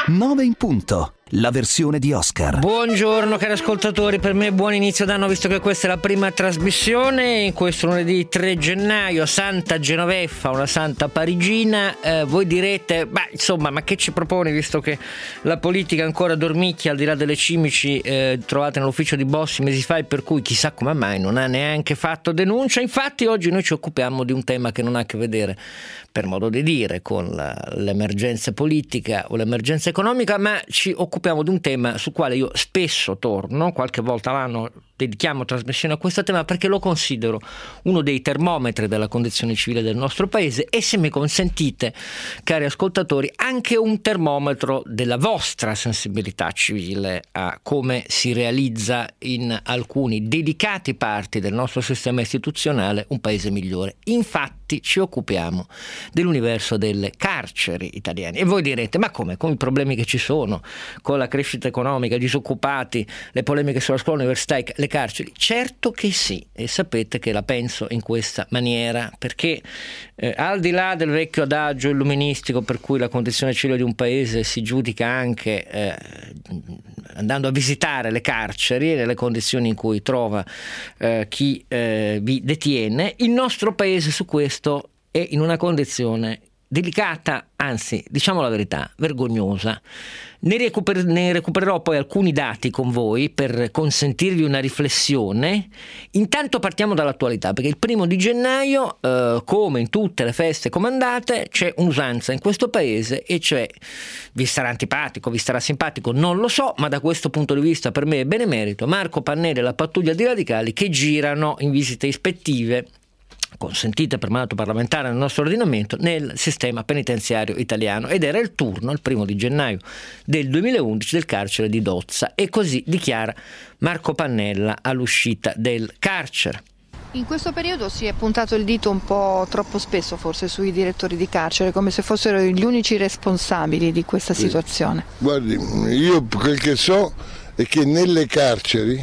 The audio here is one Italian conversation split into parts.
9 in punto. La versione di Oscar. Buongiorno cari ascoltatori, per me buon inizio d'anno visto che questa è la prima trasmissione in questo lunedì 3 gennaio, Santa Genoveffa, una santa parigina. Voi direte, ma che ci proponi visto che la politica ancora dormicchia al di là delle cimici trovate nell'ufficio di Bossi mesi fa e per cui chissà come mai non ha neanche fatto denuncia. Infatti oggi noi ci occupiamo di un tema che non ha a che vedere, per modo di dire, con l'emergenza politica o l'emergenza economica, ma ci occupiamo di un tema sul quale io spesso torno, qualche volta all'anno dedichiamo trasmissione a questo tema perché lo considero uno dei termometri della condizione civile del nostro paese e, se mi consentite, cari ascoltatori, anche un termometro della vostra sensibilità civile a come si realizza in alcuni delicati parti del nostro sistema istituzionale un paese migliore. Infatti ci occupiamo dell'universo delle carceri italiane e voi direte, ma come? Con i problemi che ci sono, con la crescita economica, i disoccupati, le polemiche sulla scuola universitaria, le carceri? Certo che sì, e sapete che la penso in questa maniera perché al di là del vecchio adagio illuministico per cui la condizione civile di un paese si giudica anche andando a visitare le carceri e le condizioni in cui trova chi vi detiene, il nostro paese su questo è in una condizione delicata, anzi, diciamo la verità, vergognosa. Ne recupererò poi alcuni dati con voi per consentirvi una riflessione. Intanto partiamo dall'attualità, perché il 1° di gennaio, come in tutte le feste comandate, c'è un'usanza in questo paese e cioè, vi sarà antipatico, vi sarà simpatico, non lo so, ma da questo punto di vista per me è benemerito, Marco Pannella e la pattuglia di radicali che girano in visite ispettive consentite per mandato parlamentare nel nostro ordinamento nel sistema penitenziario italiano, ed era il turno il 1° di gennaio del 2011 del carcere di Dozza, e così dichiara Marco Pannella all'uscita del carcere. In questo periodo si è puntato il dito un po' troppo spesso forse sui direttori di carcere, come se fossero gli unici responsabili di questa situazione. Guardi, io quel che so è che nelle carceri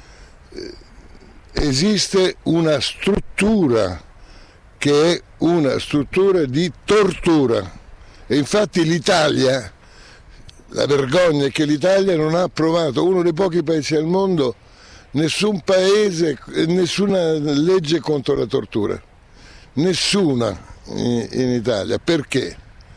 esiste una struttura che è una struttura di tortura e infatti l'Italia, la vergogna è che l'Italia non ha approvato, uno dei pochi paesi al mondo, nessun paese, nessuna legge contro la tortura, nessuna in Italia. Perché?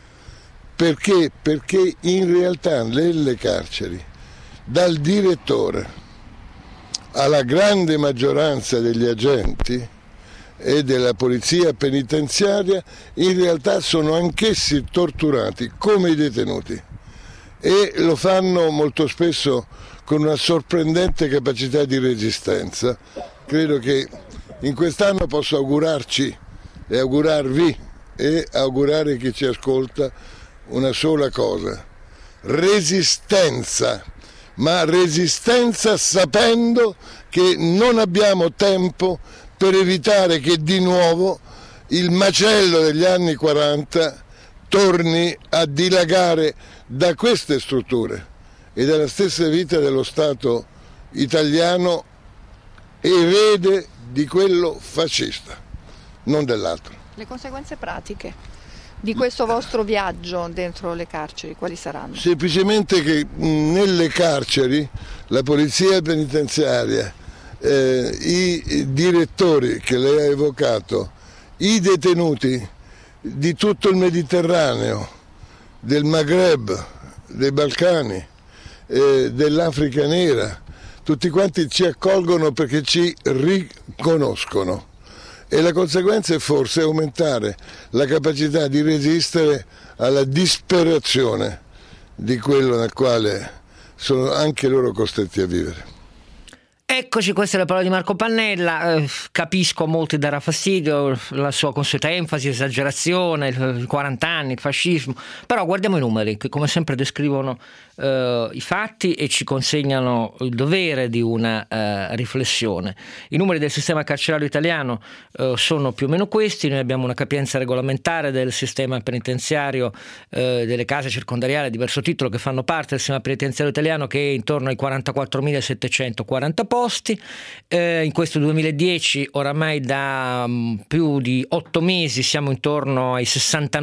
Perché in realtà nelle carceri, dal direttore alla grande maggioranza degli agenti e della polizia penitenziaria, in realtà sono anch'essi torturati come i detenuti e lo fanno molto spesso con una sorprendente capacità di resistenza. Credo che in quest'anno posso augurarci e augurarvi e augurare chi ci ascolta una sola cosa: resistenza, ma resistenza sapendo che non abbiamo tempo per evitare che di nuovo il macello degli anni 40 torni a dilagare da queste strutture e dalla stessa vita dello Stato italiano, erede di quello fascista, non dell'altro. Le conseguenze pratiche di questo vostro viaggio dentro le carceri quali saranno? Semplicemente che nelle carceri la polizia penitenziaria, i direttori che lei ha evocato, i detenuti di tutto il Mediterraneo, del Maghreb, dei Balcani, dell'Africa nera, tutti quanti ci accolgono perché ci riconoscono. E la conseguenza è forse aumentare la capacità di resistere alla disperazione di quello nel quale sono anche loro costretti a vivere. Eccoci, queste le parole di Marco Pannella. Capisco a molti darà fastidio la sua consueta enfasi, esagerazione, i 40 anni, il fascismo, però guardiamo i numeri che come sempre descrivono i fatti e ci consegnano il dovere di una riflessione. I numeri del sistema carcerario italiano sono più o meno questi. Noi abbiamo una capienza regolamentare del sistema penitenziario, delle case circondariali a diverso titolo che fanno parte del sistema penitenziario italiano, che è intorno ai 44.740 posti. posti. In questo 2010 oramai da più di 8 mesi siamo intorno ai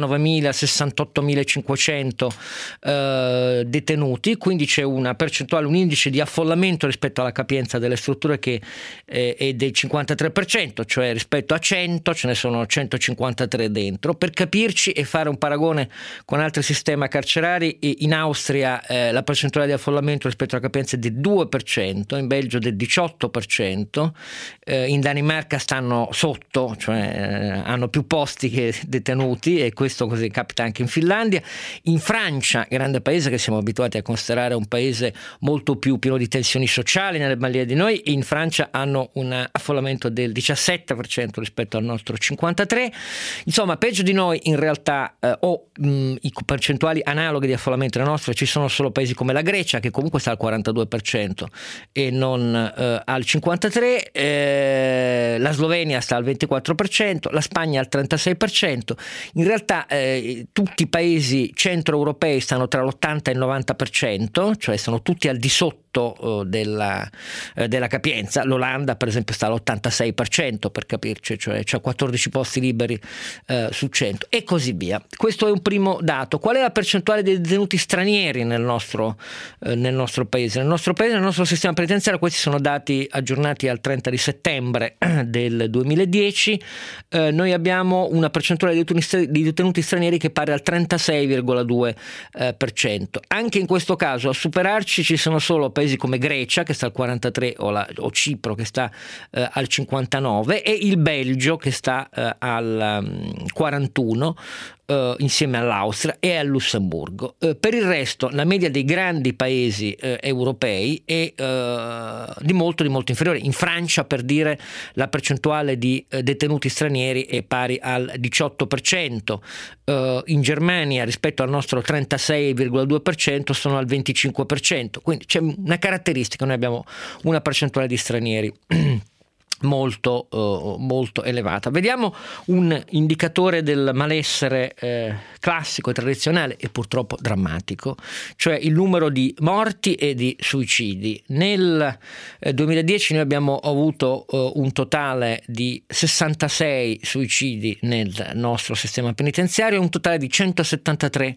69.000-68.500 detenuti, quindi c'è una percentuale, un indice di affollamento rispetto alla capienza delle strutture che è del 53%, cioè rispetto a 100 ce ne sono 153 dentro. Per capirci e fare un paragone con altri sistemi carcerari, in Austria la percentuale di affollamento rispetto alla capienza è del 2%, in Belgio del 18%, in Danimarca stanno sotto, cioè hanno più posti che detenuti, e questo così capita anche in Finlandia. In Francia, grande paese che siamo abituati a considerare un paese molto più pieno di tensioni sociali nelle banlieue di noi, in Francia hanno un affollamento del 17% rispetto al nostro 53%. Insomma, peggio di noi in realtà i percentuali analoghe di affollamento alle nostre ci sono solo paesi come la Grecia, che comunque sta al 42% e non al 53%, la Slovenia sta al 24%, la Spagna al 36%. In realtà tutti i paesi centroeuropei stanno tra l'80 e il 90%, cioè sono tutti al di sotto della capienza. L'Olanda per esempio sta all'86%, per capirci, cioè c'ha 14 posti liberi su 100 e così via. Questo è un primo dato. Qual è la percentuale dei detenuti stranieri nel nostro paese? Nel nostro sistema penitenziario, questi sono dati aggiornati al 30 di settembre del 2010, noi abbiamo una percentuale di detenuti stranieri che pari al 36,2%. Anche in questo caso a superarci ci sono solo paesi come Grecia, che sta al 43%, o Cipro, che sta al 59%, e il Belgio, che sta al 41%, insieme all'Austria e al Lussemburgo. Per il resto la media dei grandi paesi europei è di molto inferiore. In Francia, per dire, la percentuale di detenuti stranieri è pari al 18%, in Germania rispetto al nostro 36,2% sono al 25%, quindi c'è una caratteristica: noi abbiamo una percentuale di stranieri molto elevata. Vediamo un indicatore del malessere classico e tradizionale e purtroppo drammatico, cioè il numero di morti e di suicidi. Nel 2010 noi abbiamo avuto un totale di 66 suicidi nel nostro sistema penitenziario e un totale di 173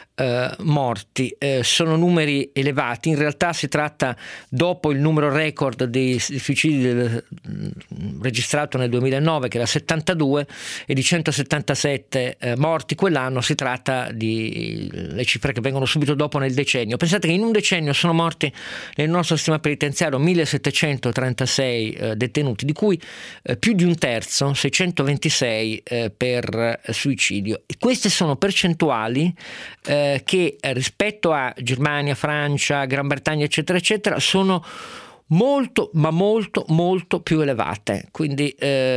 morti. Sono numeri elevati. In realtà si tratta, dopo il numero record dei suicidi registrato nel 2009, che era 72, e di 177 morti quell'anno, si tratta di le cifre che vengono subito dopo nel decennio. Pensate che in un decennio sono morti nel nostro sistema penitenziario 1736 detenuti, di cui più di un terzo, 626 per suicidio. E queste sono percentuali che rispetto a Germania, Francia, Gran Bretagna eccetera eccetera sono molto più elevate. Quindi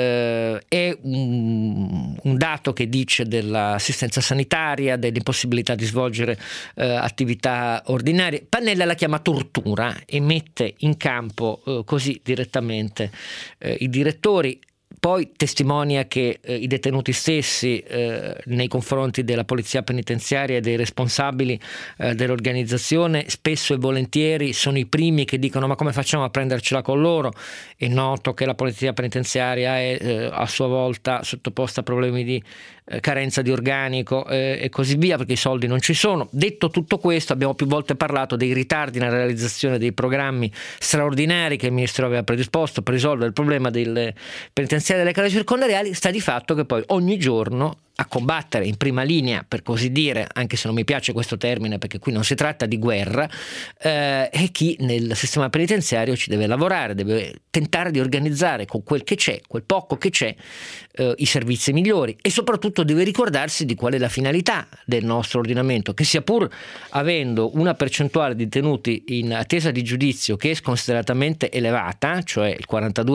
è un dato che dice dell'assistenza sanitaria, dell'impossibilità di svolgere attività ordinarie. Pannella la chiama tortura e mette in campo così direttamente i direttori. Poi testimonia che i detenuti stessi nei confronti della polizia penitenziaria e dei responsabili dell'organizzazione spesso e volentieri sono i primi che dicono: ma come facciamo a prendercela con loro? È noto che la polizia penitenziaria è a sua volta sottoposta a problemi di carenza di organico e così via, perché i soldi non ci sono. Detto tutto questo, abbiamo più volte parlato dei ritardi nella realizzazione dei programmi straordinari che il Ministero aveva predisposto per risolvere il problema delle penitenziarie delle case circondariali. Sta di fatto che poi ogni giorno a combattere in prima linea, per così dire, anche se non mi piace questo termine perché qui non si tratta di guerra, è chi nel sistema penitenziario ci deve lavorare, deve tentare di organizzare con quel che c'è, quel poco che c'è, i servizi migliori, e soprattutto deve ricordarsi di qual è la finalità del nostro ordinamento, che sia pur avendo una percentuale di detenuti in attesa di giudizio che è sconsideratamente elevata, cioè il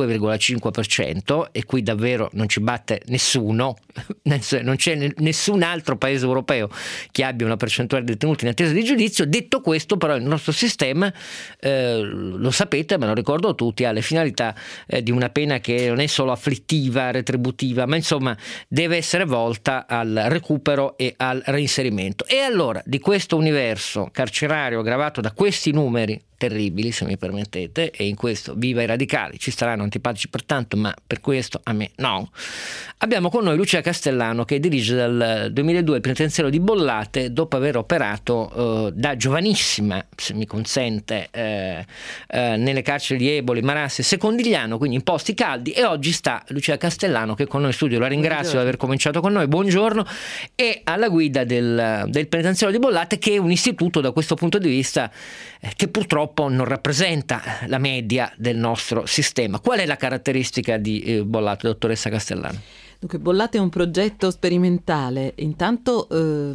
42,5%, e qui davvero non ci batte nessuno, non c'è nessun altro paese europeo che abbia una percentuale di detenuti in attesa di giudizio. Detto questo, però, il nostro sistema, lo sapete, me lo ricordo a tutti, ha le finalità di una pena che non è solo afflittiva, retributiva, ma insomma deve essere volta al recupero e al reinserimento. E allora, di questo universo carcerario aggravato da questi numeri terribili, se mi permettete, e in questo viva i radicali, ci saranno antipatici pertanto, ma per questo a me no. Abbiamo con noi Lucia Castellano, che dirige dal 2002 il penitenziario di Bollate, dopo aver operato da giovanissima, se mi consente, nelle carceri di Eboli, Marassi e Secondigliano, quindi in posti caldi, e oggi sta Lucia Castellano, che è con noi in studio. La ringrazio di aver cominciato con noi, buongiorno, e alla guida del penitenziario di Bollate, che è un istituto da questo punto di vista che purtroppo non rappresenta la media del nostro sistema. Qual è la caratteristica di Bollate, dottoressa Castellano? Dunque, Bollate è un progetto sperimentale. Intanto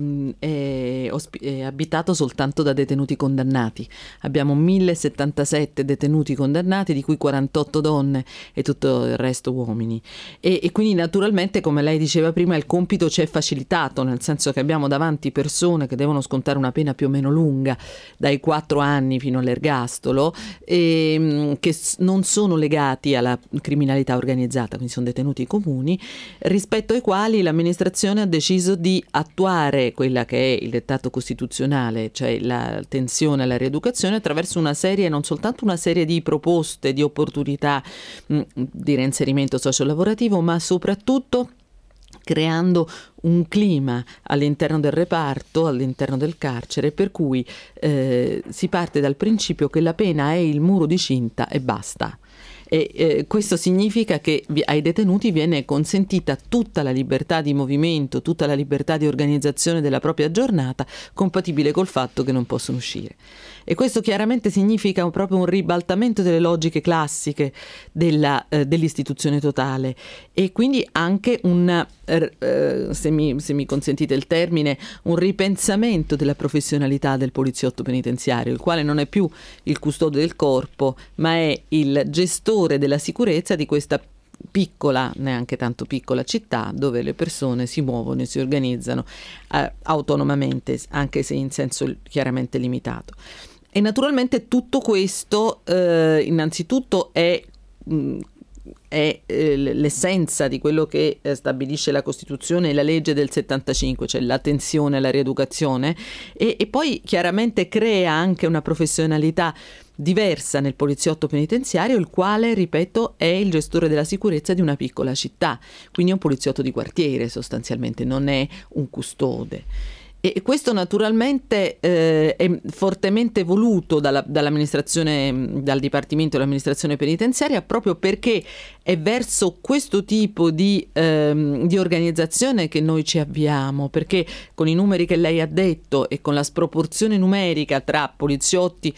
è abitato soltanto da detenuti condannati. Abbiamo 1077 detenuti condannati, di cui 48 donne e tutto il resto uomini. E quindi naturalmente, come lei diceva prima, il compito ci è facilitato, nel senso che abbiamo davanti persone che devono scontare una pena più o meno lunga, dai 4 anni fino all'ergastolo, che non sono legati alla criminalità organizzata, quindi sono detenuti comuni, rispetto ai quali l'amministrazione ha deciso di attuare quella che è il dettato costituzionale, cioè la tensione alla rieducazione, attraverso non soltanto una serie di proposte, di opportunità di reinserimento sociolavorativo, ma soprattutto creando un clima all'interno del reparto, all'interno del carcere, per cui si parte dal principio che la pena è il muro di cinta e basta. E questo significa che ai detenuti viene consentita tutta la libertà di movimento, tutta la libertà di organizzazione della propria giornata, compatibile col fatto che non possono uscire. E questo chiaramente significa proprio un ribaltamento delle logiche classiche dell'istituzione totale, e quindi anche se mi consentite il termine, un ripensamento della professionalità del poliziotto penitenziario, il quale non è più il custode del corpo, ma è il gestore della sicurezza di questa piccola, neanche tanto piccola città, dove le persone si muovono e si organizzano autonomamente, anche se in senso chiaramente limitato. E naturalmente tutto questo innanzitutto è l'essenza di quello che stabilisce la Costituzione e la legge del 75, cioè l'attenzione alla rieducazione, e poi chiaramente crea anche una professionalità diversa nel poliziotto penitenziario, il quale, ripeto, è il gestore della sicurezza di una piccola città, quindi è un poliziotto di quartiere sostanzialmente, non è un custode. E questo naturalmente è fortemente voluto dall'amministrazione, dal Dipartimento dell'amministrazione penitenziaria, proprio perché è verso questo tipo di organizzazione che noi ci avviamo, perché con i numeri che lei ha detto e con la sproporzione numerica tra poliziotti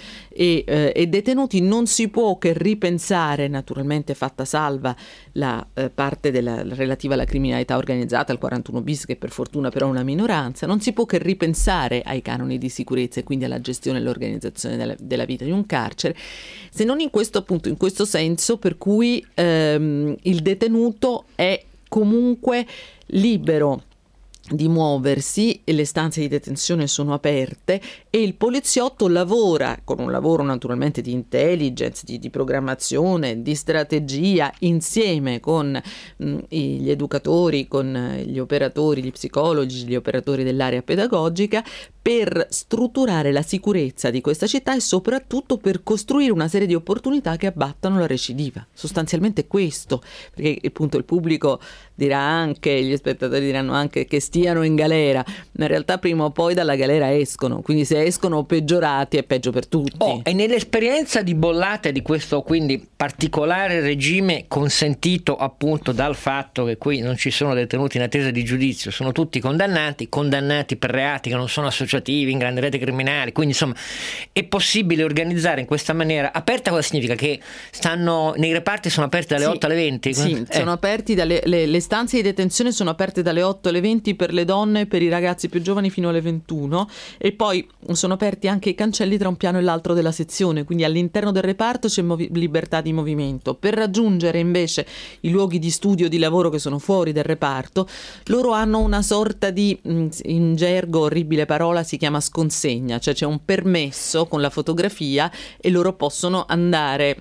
e detenuti non si può che ripensare, naturalmente fatta salva la parte relativa alla criminalità organizzata, il 41 bis, che per fortuna però è una minoranza, non si può che ripensare ai canoni di sicurezza e quindi alla gestione e all'organizzazione della vita di un carcere, se non in questo appunto, in questo senso per cui il detenuto è comunque libero di muoversi e le stanze di detenzione sono aperte, e il poliziotto lavora con un lavoro naturalmente di intelligence, di programmazione, di strategia, insieme con gli educatori, con gli operatori, gli psicologi, gli operatori dell'area pedagogica, per strutturare la sicurezza di questa città e soprattutto per costruire una serie di opportunità che abbattano la recidiva. Sostanzialmente questo, perché appunto il pubblico dirà anche, gli spettatori diranno anche che stiano in galera, ma in realtà prima o poi dalla galera escono, quindi se escono peggiorati è peggio per tutti. E nell'esperienza di Bollate, di questo quindi particolare regime consentito appunto dal fatto che qui non ci sono detenuti in attesa di giudizio, sono tutti condannati per reati che non sono associativi in grandi reti criminali, quindi insomma è possibile organizzare in questa maniera aperta. Cosa significa? Che stanno nei reparti, sono aperti dalle 8 alle 20? Sì, sono aperti le stanze di detenzione sono aperte dalle 8 alle 20 per le donne e per i ragazzi più giovani fino alle 21, e poi sono aperti anche i cancelli tra un piano e l'altro della sezione, quindi all'interno del reparto c'è libertà di movimento. Per raggiungere invece i luoghi di studio e di lavoro che sono fuori del reparto, loro hanno una sorta di, in gergo orribile parola, si chiama sconsegna, cioè c'è un permesso con la fotografia e loro possono andare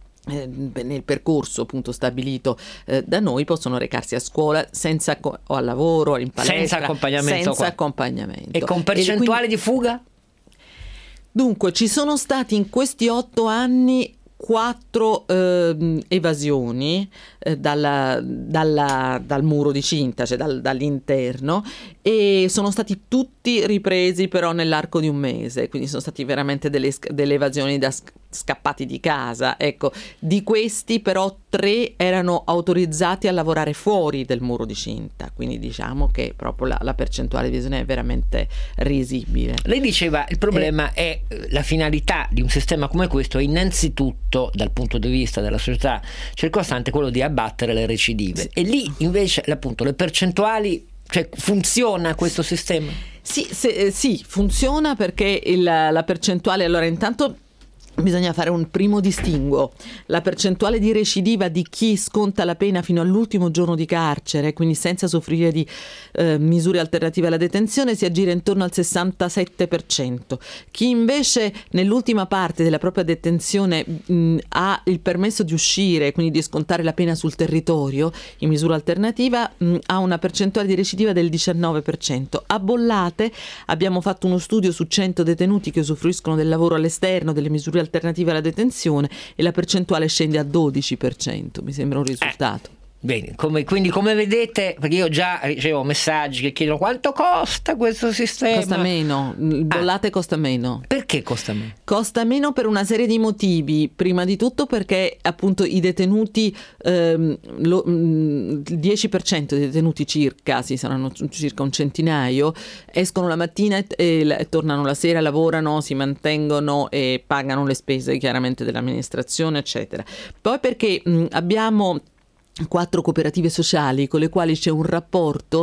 nel percorso appunto stabilito da noi, possono recarsi a scuola o al lavoro, in palestra, senza accompagnamento. E con percentuale di fuga? Dunque, ci sono stati in questi 8 anni 4 evasioni dal muro di cinta, cioè dall'interno, e sono stati tutti ripresi però nell'arco di un mese, quindi sono stati veramente delle evasioni da scappati di casa. Ecco, di questi però 3 erano autorizzati a lavorare fuori del muro di cinta, quindi diciamo che proprio la percentuale di evasione è veramente risibile. Lei diceva il problema è la finalità di un sistema come questo è innanzitutto dal punto di vista della società circostante quello di abbattere le recidive, e lì invece appunto le percentuali, cioè funziona questo sistema? Sì, funziona perché la percentuale, allora intanto bisogna fare un primo distinguo. La percentuale di recidiva di chi sconta la pena fino all'ultimo giorno di carcere, quindi senza soffrire di misure alternative alla detenzione, si aggira intorno al 67%. Chi invece nell'ultima parte della propria detenzione ha il permesso di uscire, quindi di scontare la pena sul territorio in misura alternativa, ha una percentuale di recidiva del 19%. A Bollate abbiamo fatto uno studio su 100 detenuti che usufruiscono del lavoro all'esterno, delle misure alternative alla detenzione, e la percentuale scende a 12%. Mi sembra un risultato. Bene, quindi come vedete, perché io già ricevo messaggi che chiedono quanto costa questo sistema. Costa meno, Bollate costa meno. Perché costa meno? Costa meno per una serie di motivi. Prima di tutto perché appunto i detenuti, il 10% dei detenuti circa, saranno circa un centinaio, escono la mattina e tornano la sera, lavorano, si mantengono e pagano le spese chiaramente dell'amministrazione, eccetera. Poi perché abbiamo 4 cooperative sociali con le quali c'è un rapporto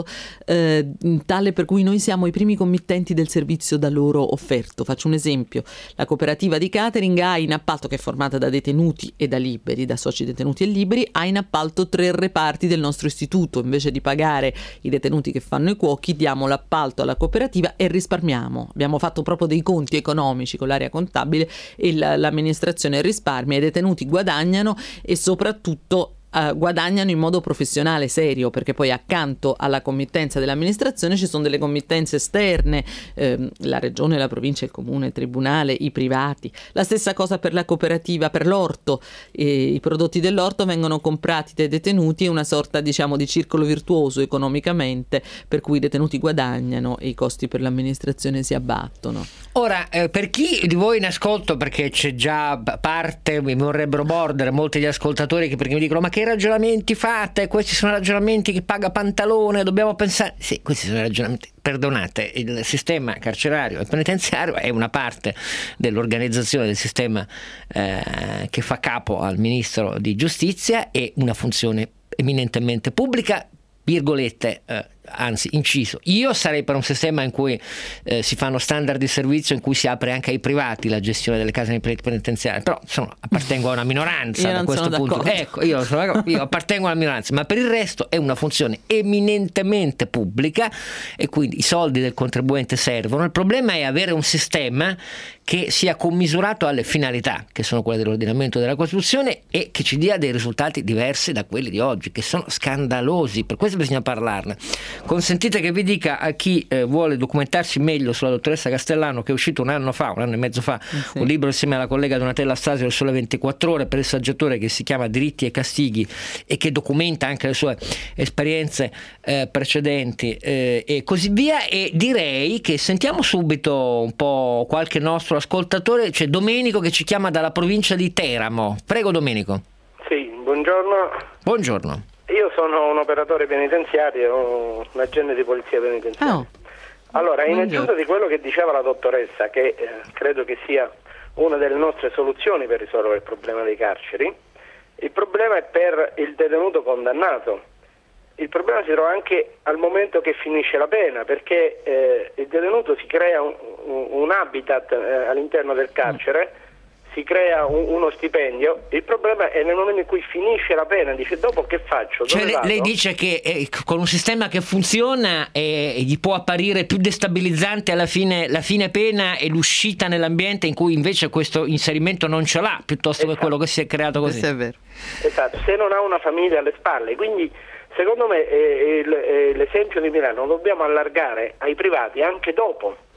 tale per cui noi siamo i primi committenti del servizio da loro offerto. Faccio un esempio: la cooperativa di catering ha in appalto, che è formata da detenuti e da liberi, da soci detenuti e liberi, ha in appalto 3 reparti del nostro istituto. Invece di pagare i detenuti che fanno i cuochi, diamo l'appalto alla cooperativa e risparmiamo. Abbiamo fatto proprio dei conti economici con l'area contabile e l'amministrazione risparmia, i detenuti guadagnano e soprattutto guadagnano in modo professionale serio, perché poi accanto alla committenza dell'amministrazione ci sono delle committenze esterne, la regione, la provincia, il comune, il tribunale, i privati. La stessa cosa per la cooperativa, per l'orto, i prodotti dell'orto vengono comprati dai detenuti, è una sorta diciamo di circolo virtuoso economicamente, per cui i detenuti guadagnano e i costi per l'amministrazione si abbattono. Ora, per chi di voi in ascolto, perché c'è già parte, mi vorrebbero mordere molti gli ascoltatori perché mi dicono: ma che ragionamenti fate? Questi sono ragionamenti che paga Pantalone, dobbiamo pensare. Sì, questi sono ragionamenti. Perdonate, il sistema carcerario e penitenziario è una parte dell'organizzazione del sistema che fa capo al ministro di giustizia, e una funzione eminentemente pubblica, virgolette, anzi inciso, io sarei per un sistema in cui si fanno standard di servizio, in cui si apre anche ai privati la gestione delle case penitenziarie, però appartengo a una minoranza da questo punto. Ecco, io appartengo alla minoranza, ma per il resto è una funzione eminentemente pubblica e quindi i soldi del contribuente servono. Il problema è avere un sistema che sia commisurato alle finalità, che sono quelle dell'ordinamento della Costituzione, e che ci dia dei risultati diversi da quelli di oggi, che sono scandalosi. Per questo bisogna parlarne. Consentite che vi dica, a chi vuole documentarsi meglio sulla dottoressa Castellano, che è uscito un anno e mezzo fa, un libro insieme alla collega Donatella Stasio del Sole 24 Ore per il saggiatore, che si chiama Diritti e Castighi, e che documenta anche le sue esperienze precedenti e così via. E direi che sentiamo subito un po' qualche nostro ascoltatore. C'è Domenico che ci chiama dalla provincia di Teramo. Prego Domenico. Sì, buongiorno. Buongiorno. Io sono un operatore penitenziario, un agente di polizia penitenziaria. Allora, in aggiunta di quello che diceva la dottoressa, che credo che sia una delle nostre soluzioni per risolvere il problema dei carceri, il problema è per il detenuto condannato. Il problema si trova anche al momento che finisce la pena, perché il detenuto si crea un habitat all'interno del carcere, si crea uno stipendio. Il problema è nel momento in cui finisce la pena, dice: dopo che faccio? Dove lei dice che con un sistema che funziona gli può apparire più destabilizzante alla fine la fine pena e l'uscita nell'ambiente in cui invece questo inserimento non ce l'ha, piuttosto che quello che si è creato così. Questo è vero. Esatto, se non ha una famiglia alle spalle. Quindi secondo me l'esempio di Milano lo dobbiamo allargare ai privati anche dopo,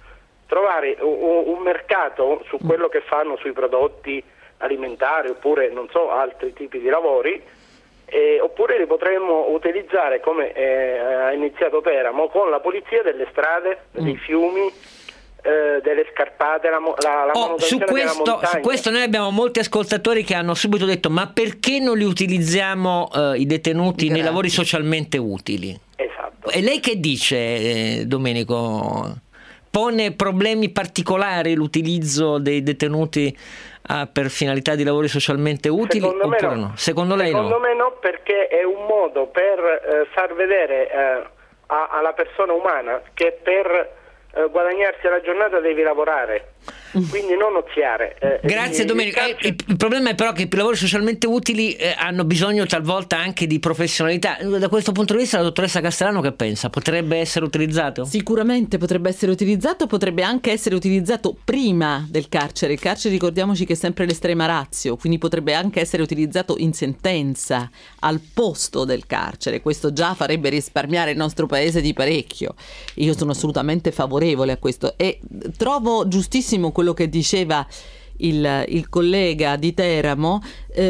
trovare un mercato su quello che fanno sui prodotti alimentari oppure non so altri tipi di lavori, oppure li potremmo utilizzare come ha iniziato Teramo con la pulizia delle strade, dei fiumi, delle scarpate, la manutenzione della montagna. Su questo noi abbiamo molti ascoltatori che hanno subito detto: ma perché non li utilizziamo i detenuti nei lavori socialmente utili? Esatto. E lei che dice, Domenico? Pone problemi particolari l'utilizzo dei detenuti per finalità di lavori socialmente utili? Secondo me no. Secondo lei Secondo me no, perché è un modo per far vedere alla persona umana che per guadagnarsi la giornata devi lavorare, quindi non oziare. Grazie Domenico. Il problema è però che i lavori socialmente utili hanno bisogno talvolta anche di professionalità. Da questo punto di vista la dottoressa Castellano che pensa? Potrebbe essere utilizzato? Sicuramente potrebbe essere utilizzato, potrebbe anche essere utilizzato prima del carcere. Il carcere, ricordiamoci che è sempre l'estrema ratio, quindi potrebbe anche essere utilizzato in sentenza al posto del carcere. Questo già farebbe risparmiare il nostro paese di parecchio. Io sono assolutamente favorevole a questo e trovo giustissimo quello che diceva il collega di Teramo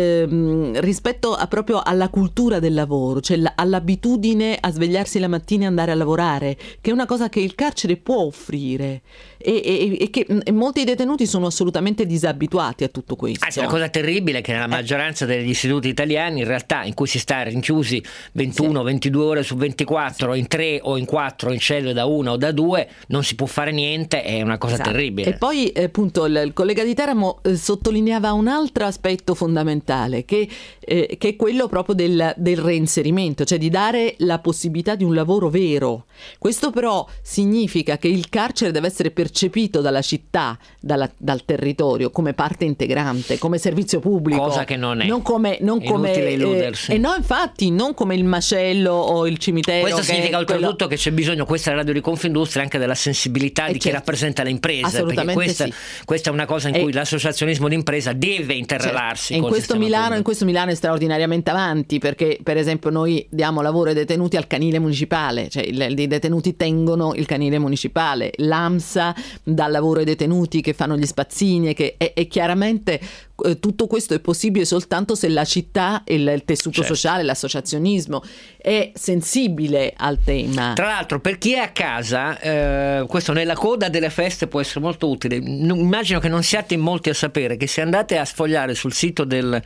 rispetto proprio alla cultura del lavoro, cioè all'abitudine a svegliarsi la mattina e andare a lavorare, che è una cosa che il carcere può offrire e che molti detenuti sono assolutamente disabituati a tutto questo. È una cosa terribile che nella maggioranza degli istituti italiani in realtà in cui si sta rinchiusi 21-22 ore su 24 in 3 o in 4 in celle da 1 o da 2 non si può fare niente, è una cosa terribile. E poi appunto il collega di Teramo sottolineava un altro aspetto fondamentale che è quello proprio del reinserimento, cioè di dare la possibilità di un lavoro vero. Questo però significa che il carcere deve essere percepito dalla città, dal territorio come parte integrante, come servizio pubblico, cosa che non è, non come inutile illudersi. E no, infatti non come il macello o il cimitero. Questo significa oltretutto che c'è bisogno, questa è la radio di Confindustria, anche della sensibilità di chi rappresenta le imprese, perché questa è una cosa in cui l'associazionismo d'impresa deve interrelarsi con in questo Milano è straordinariamente avanti, perché per esempio noi diamo lavoro ai detenuti al canile municipale, cioè i detenuti tengono il canile municipale, l'AMSA dà lavoro ai detenuti che fanno gli spazzini e chiaramente tutto questo è possibile soltanto se la città e il tessuto sociale, l'associazionismo è sensibile al tema. Tra l'altro, per chi è a casa, questo nella coda delle feste può essere molto utile. Immagino che non siate in molti a sapere che se andate a sfogliare sul sito del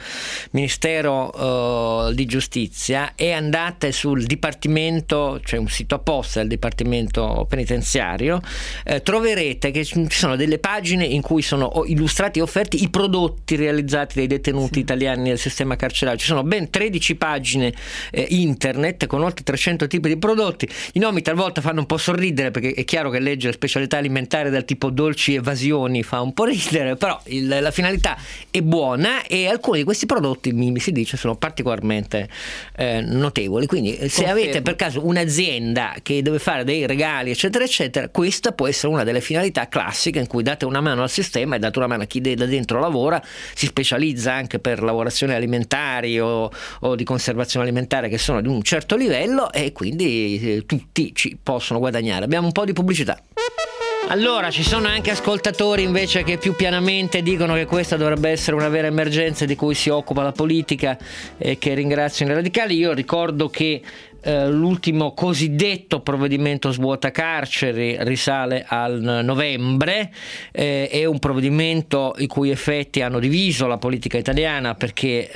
Ministero di Giustizia e andate sul Dipartimento, cioè un sito apposta del Dipartimento Penitenziario, troverete che ci sono delle pagine in cui sono illustrati e offerti i prodotti realizzati dai detenuti italiani nel sistema carcerario. Ci sono ben 13 pagine internet con oltre 300 tipi di prodotti. I nomi talvolta fanno un po' sorridere, perché è chiaro che leggere specialità alimentari del tipo dolci evasioni fa un po' ridere, però la finalità è buona e alcuni di questi prodotti, mi si dice, sono particolarmente notevoli. Quindi se avete per caso un'azienda che deve fare dei regali eccetera eccetera, questa può essere una delle finalità classiche in cui date una mano al sistema e date una mano a chi da dentro lavora, si specializza anche per lavorazioni alimentari o di conservazione alimentare che sono di un certo livello, e quindi tutti ci possono guadagnare. Abbiamo un po' di pubblicità. Allora, ci sono anche ascoltatori invece che più pianamente dicono che questa dovrebbe essere una vera emergenza di cui si occupa la politica e che ringraziano i radicali. Io ricordo che l'ultimo cosiddetto provvedimento svuota carceri risale al novembre, è un provvedimento i cui effetti hanno diviso la politica italiana, perché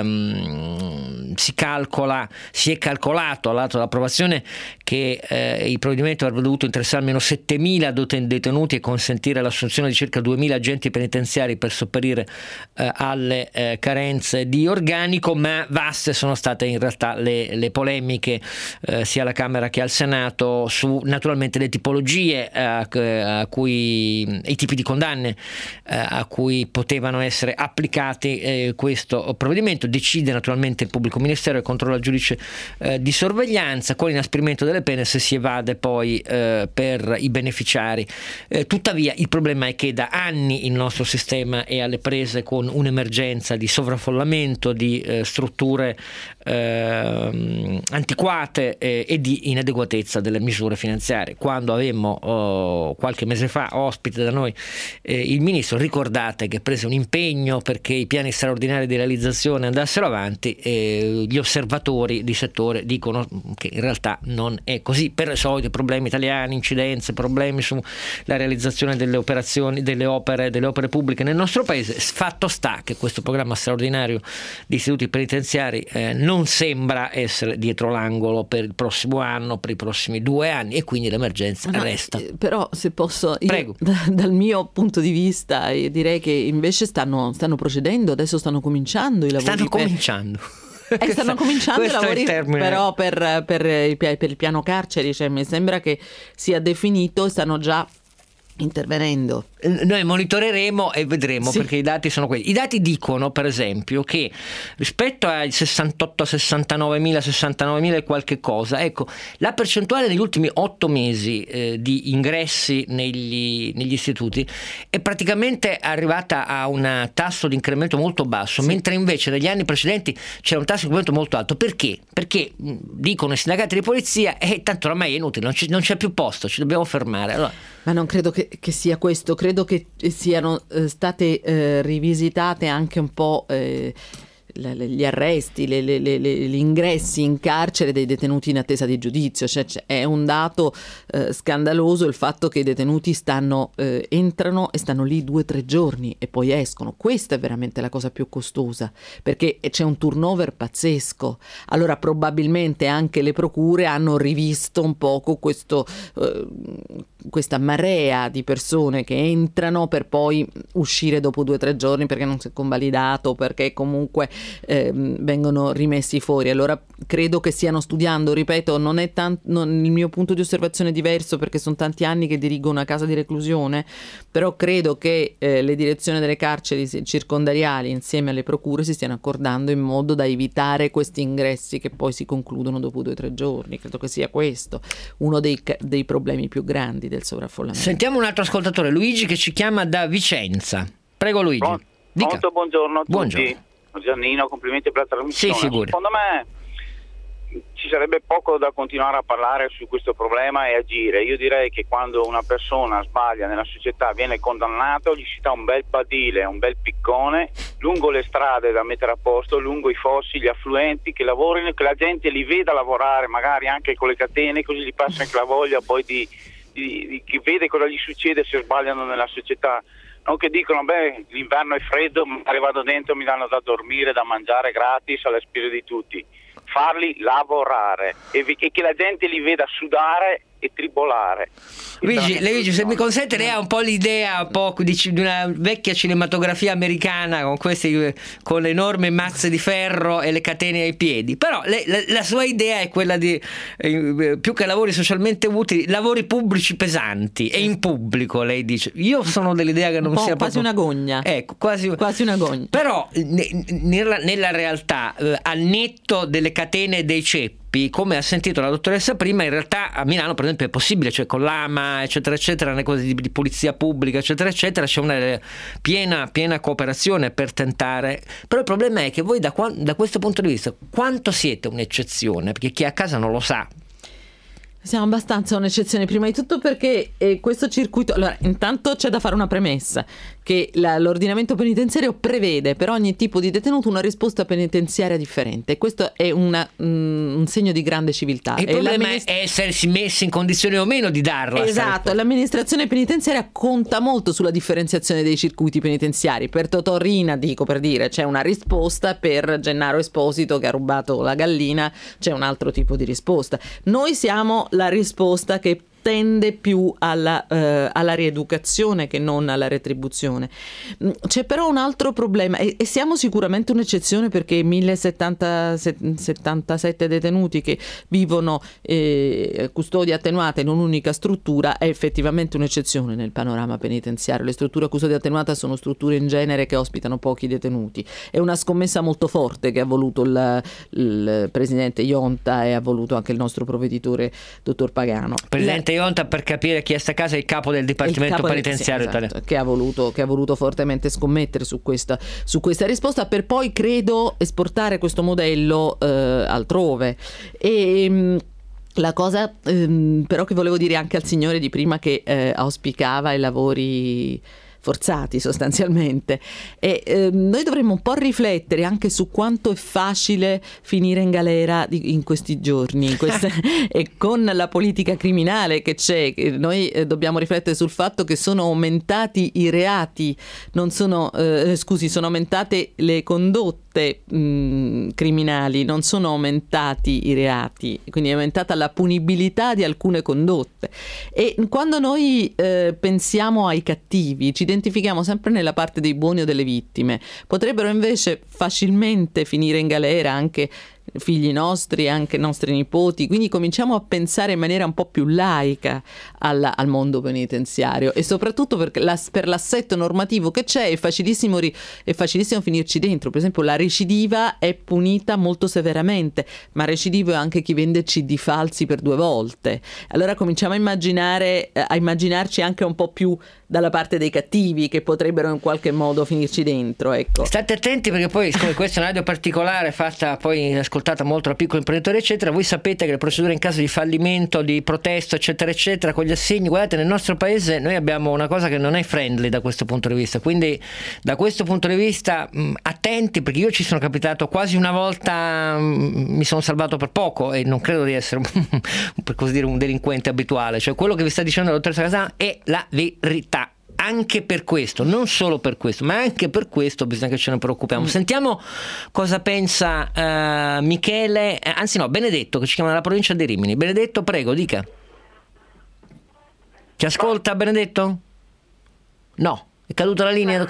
si è calcolato all'atto dell'approvazione che il provvedimento avrebbe dovuto interessare almeno 7.000 detenuti e consentire l'assunzione di circa 2.000 agenti penitenziari per sopperire alle carenze di organico, ma vaste sono state in realtà le polemiche sia alla Camera che al Senato su naturalmente le tipologie a cui i tipi di condanne a cui potevano essere applicati questo provvedimento. Decide naturalmente il pubblico ministero e controlla il giudice di sorveglianza, con l'inasprimento delle pene se si evade poi per i beneficiari. Tuttavia il problema è che da anni il nostro sistema è alle prese con un'emergenza di sovraffollamento, di strutture antiquate inadeguate e di inadeguatezza delle misure finanziarie. Quando avemmo qualche mese fa ospite da noi il ministro, ricordate che prese un impegno perché i piani straordinari di realizzazione andassero avanti, gli osservatori di settore dicono che in realtà non è così, per i soliti problemi italiani, incidenze, problemi sulla realizzazione delle operazioni, delle opere pubbliche nel nostro paese. Fatto sta che questo programma straordinario di istituti penitenziari non sembra essere dietro l'angolo per il prossimo anno, per i prossimi 2 anni, e quindi l'emergenza resta. Però se posso, Prego. Dal mio punto di vista direi che invece stanno procedendo, adesso stanno cominciando i lavori. Stanno cominciando i lavori, però per il piano carceri, cioè, mi sembra che sia definito e stanno già intervenendo. Noi monitoreremo e vedremo, sì, perché i dati sono quelli. I dati dicono, per esempio, che rispetto ai 69.000 e qualche cosa, ecco, la percentuale negli ultimi 8 mesi di ingressi negli istituti è praticamente arrivata a un tasso di incremento molto basso, sì, mentre invece negli anni precedenti c'era un tasso di incremento molto alto. Perché? Perché dicono i sindacati di polizia tanto oramai è inutile, non c'è più posto, ci dobbiamo fermare. Allora, ma non credo che sia questo, credo che siano state rivisitate anche un po' gli arresti, gli ingressi in carcere dei detenuti in attesa di giudizio. Cioè, è un dato scandaloso il fatto che i detenuti entrano e stanno lì 2-3 giorni e poi escono. Questa è veramente la cosa più costosa, perché c'è un turnover pazzesco. Allora probabilmente anche le procure hanno rivisto un poco questa marea di persone che entrano per poi uscire dopo 2-3 giorni perché non si è convalidato, perché comunque vengono rimessi fuori. Allora credo che stiano studiando, ripeto, il mio punto di osservazione è diverso perché sono tanti anni che dirigo una casa di reclusione, però credo che le direzioni delle carceri circondariali insieme alle procure si stiano accordando in modo da evitare questi ingressi che poi si concludono dopo 2-3 giorni. Credo che sia questo uno dei problemi più grandi del sovraffollamento. Sentiamo un altro ascoltatore, Luigi, che ci chiama da Vicenza. Prego Luigi. Pronto, buongiorno a tutti. Buongiorno. Giannino, complimenti per la trasmissione. Sì, figuri. Secondo me ci sarebbe poco da continuare a parlare su questo problema e agire. Io direi che quando una persona sbaglia nella società, viene condannato, gli si dà un bel badile, un bel piccone lungo le strade da mettere a posto, lungo i fossi, gli affluenti, che lavorino, che la gente li veda lavorare, magari anche con le catene, così gli passa anche la voglia poi di chi vede cosa gli succede se sbagliano nella società. Non che dicono, l'inverno è freddo, magari vado dentro, mi danno da dormire, da mangiare gratis alle spese di tutti. Farli lavorare e che la gente li veda sudare e tribolare. Luigi, se mi consente, lei ha un po' l'idea di una vecchia cinematografia americana con le enormi mazze di ferro e le catene ai piedi, però la sua idea è quella di più che lavori socialmente utili, lavori pubblici pesanti e in pubblico. Lei dice, io sono dell'idea che non sia quasi una gogna, ecco, quasi una gogna, però nella realtà, al netto delle catene e dei ceppi, come ha sentito la dottoressa prima, in realtà a Milano per esempio è possibile, cioè con l'AMA eccetera eccetera, le cose di polizia pubblica eccetera eccetera, c'è una piena cooperazione per tentare. Però il problema è che voi da questo punto di vista quanto siete un'eccezione, perché chi è a casa non lo sa. Siamo abbastanza un'eccezione, prima di tutto perché questo circuito, allora intanto c'è da fare una premessa, che l'ordinamento penitenziario prevede per ogni tipo di detenuto una risposta penitenziaria differente. Questo è un segno di grande civiltà. Il problema è essersi messi in condizione o meno di darla. Esatto, l'amministrazione penitenziaria conta molto sulla differenziazione dei circuiti penitenziari. Per Totò Riina, dico per dire, c'è una risposta, per Gennaro Esposito che ha rubato la gallina c'è un altro tipo di risposta. Noi siamo la risposta che tende più alla rieducazione che non alla retribuzione. C'è però un altro problema e siamo sicuramente un'eccezione, perché 1077 detenuti che vivono custodia attenuata in un'unica struttura è effettivamente un'eccezione nel panorama penitenziario. Le strutture a custodia attenuata sono strutture in genere che ospitano pochi detenuti. È una scommessa molto forte che ha voluto il presidente Ionta e ha voluto anche il nostro provveditore dottor Pagano. Presidente Presidente Ionta per capire chi è sta casa, il capo del Dipartimento Penitenziario italiano, che ha voluto fortemente scommettere su questa risposta, per poi credo esportare questo modello altrove. E la cosa però che volevo dire anche al signore di prima che auspicava i lavori forzati sostanzialmente, e noi dovremmo un po' riflettere anche su quanto è facile finire in galera in questi giorni e con la politica criminale che c'è, noi dobbiamo riflettere sul fatto che sono aumentati i reati, sono aumentate le condotte criminali, non sono aumentati i reati, quindi è aumentata la punibilità di alcune condotte. E quando noi pensiamo ai cattivi ci identifichiamo sempre nella parte dei buoni o delle vittime. Potrebbero invece facilmente finire in galera anche figli nostri, anche nostri nipoti, quindi cominciamo a pensare in maniera un po' più laica al mondo penitenziario, e soprattutto perché per l'assetto normativo che c'è è facilissimo finirci dentro. Per esempio la recidiva è punita molto severamente, ma recidivo è anche chi vende CD falsi per 2 volte. Allora cominciamo a immaginarci anche un po' più dalla parte dei cattivi che potrebbero in qualche modo finirci dentro, ecco. State attenti, perché poi siccome questa è una radio particolare, fatta poi ascoltata molto da piccoli imprenditori eccetera, voi sapete che le procedure in caso di fallimento, di protesto eccetera eccetera, con gli assegni, guardate, nel nostro paese noi abbiamo una cosa che non è friendly da questo punto di vista, quindi da questo punto di vista attenti, perché io ci sono capitato quasi una volta, mi sono salvato per poco e non credo di essere per così dire un delinquente abituale, cioè quello che vi sta dicendo la dottoressa Casano è la verità. Anche per questo, non solo per questo, ma anche per questo bisogna che ce ne preoccupiamo. Sentiamo cosa pensa Benedetto, che ci chiama dalla provincia di Rimini. Benedetto, prego, dica. Ci ascolta, Benedetto? No, è caduta la linea.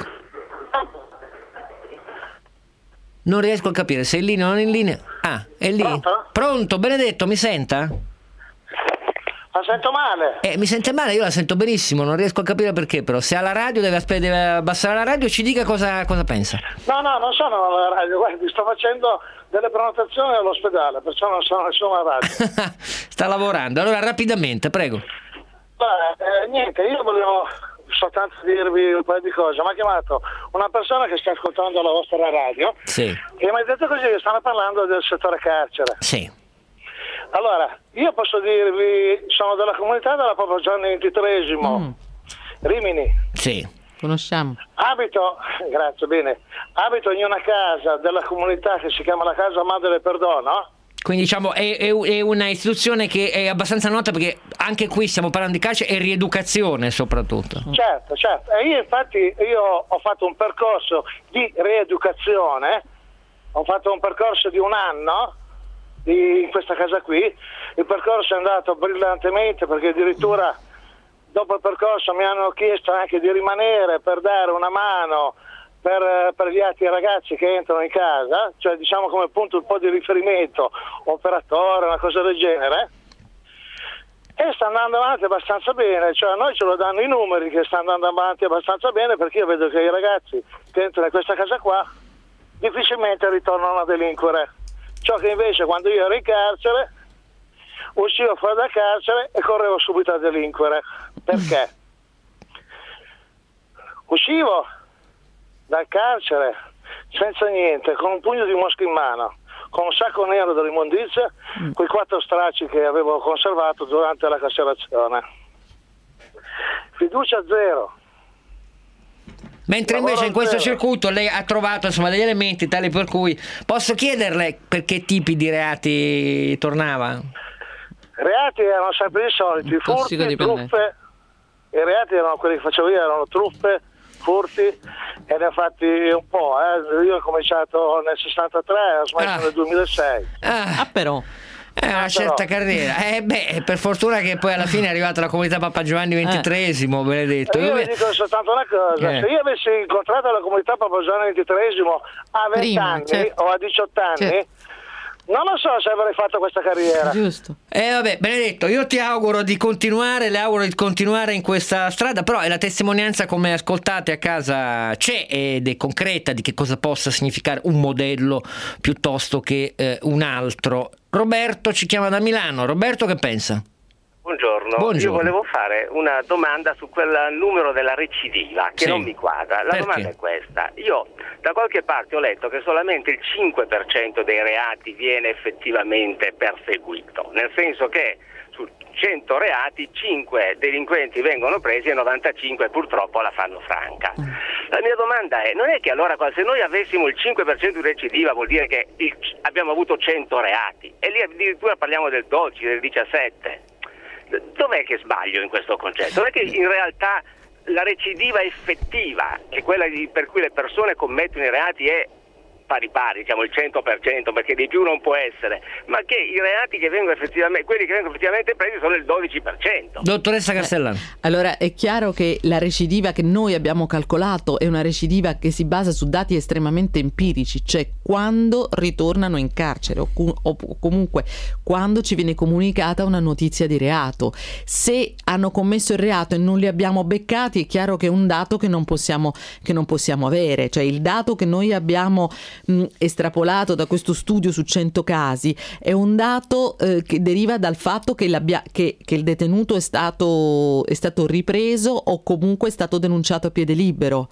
Non riesco a capire se è in linea o non è in linea. Ah, è lì. Pronto, Benedetto, mi senta? La sento male. Mi sente male, io la sento benissimo, non riesco a capire perché, però se ha la radio deve abbassare la radio e ci dica cosa pensa. No, non sono alla radio, guardi, sto facendo delle prenotazioni all'ospedale, perciò non sono alla radio. Sta lavorando, allora rapidamente, prego. Niente, io volevo soltanto dirvi un paio di cose. Mi ha chiamato una persona che sta ascoltando la vostra radio, sì, e mi ha detto così che stanno parlando del settore carcere. Sì. Allora, io posso dirvi, sono della comunità della Papa Giovanni XXIII, Rimini. Sì. Conosciamo. Abito in una casa della comunità che si chiama la Casa Madre Perdono. Quindi diciamo è una istituzione che è abbastanza nota, perché anche qui stiamo parlando di carcere e rieducazione soprattutto. Certo. E io infatti ho fatto un percorso di rieducazione, ho fatto un percorso di 1 anno in questa casa qui. Il percorso è andato brillantemente, perché addirittura dopo il percorso mi hanno chiesto anche di rimanere per dare una mano per gli altri ragazzi che entrano in casa, cioè diciamo come punto un po' di riferimento, operatore, una cosa del genere, e sta andando avanti abbastanza bene, cioè a noi ce lo danno i numeri che sta andando avanti abbastanza bene, perché io vedo che i ragazzi che entrano in questa casa qua difficilmente ritornano a delinquere. Ciò che invece quando io ero in carcere uscivo fuori dal carcere e correvo subito a delinquere. Perché? Uscivo dal carcere senza niente, con un pugno di mosche in mano, con un sacco nero dell'immondizia, quei 4 stracci che avevo conservato durante la carcerazione. Fiducia zero. Mentre invece in questo circuito lei ha trovato degli elementi tali per cui, posso chiederle per che tipi di reati tornava? Reati erano sempre i soliti, furti, truffe. I reati erano quelli che facevo io, erano truffe, furti, e ne ho fatti un po'. Io ho cominciato nel 63 e ho smesso nel 2006. Però è una certa carriera. Per fortuna che poi alla fine è arrivata la comunità Papa Giovanni XXIII, Benedetto. Io vi dico soltanto una cosa: se io avessi incontrato la comunità Papa Giovanni XXIII a 20 anni o a 18 anni, non lo so se avrei fatto questa carriera. Giusto. Benedetto, io ti auguro di continuare, le auguro di continuare in questa strada, però la testimonianza, come ascoltate a casa, c'è ed è concreta di che cosa possa significare un modello piuttosto che un altro. Roberto ci chiama da Milano. Roberto, che pensa? Buongiorno. Io volevo fare una domanda su quel numero della recidiva che non mi quadra. La domanda è questa: io da qualche parte ho letto che solamente il 5% dei reati viene effettivamente perseguito, nel senso che su 100 reati 5 delinquenti vengono presi e 95 purtroppo la fanno franca. La mia domanda è: non è che allora se noi avessimo il 5% di recidiva vuol dire che abbiamo avuto 100 reati e lì addirittura parliamo del 12, del 17? Dov'è che sbaglio in questo concetto? Non è che in realtà la recidiva effettiva, che è quella per cui le persone commettono i reati, è pari, diciamo il 100%, perché di più non può essere, ma che i reati che vengono effettivamente, quelli che vengono effettivamente presi sono il 12%. Dottoressa Castellano. Allora, è chiaro che la recidiva che noi abbiamo calcolato è una recidiva che si basa su dati estremamente empirici, cioè quando ritornano in carcere o comunque quando ci viene comunicata una notizia di reato. Se hanno commesso il reato e non li abbiamo beccati, è chiaro che è un dato che non possiamo avere, cioè il dato che noi abbiamo estrapolato da questo studio su 100 casi è un dato che deriva dal fatto che il detenuto è stato ripreso o comunque è stato denunciato a piede libero.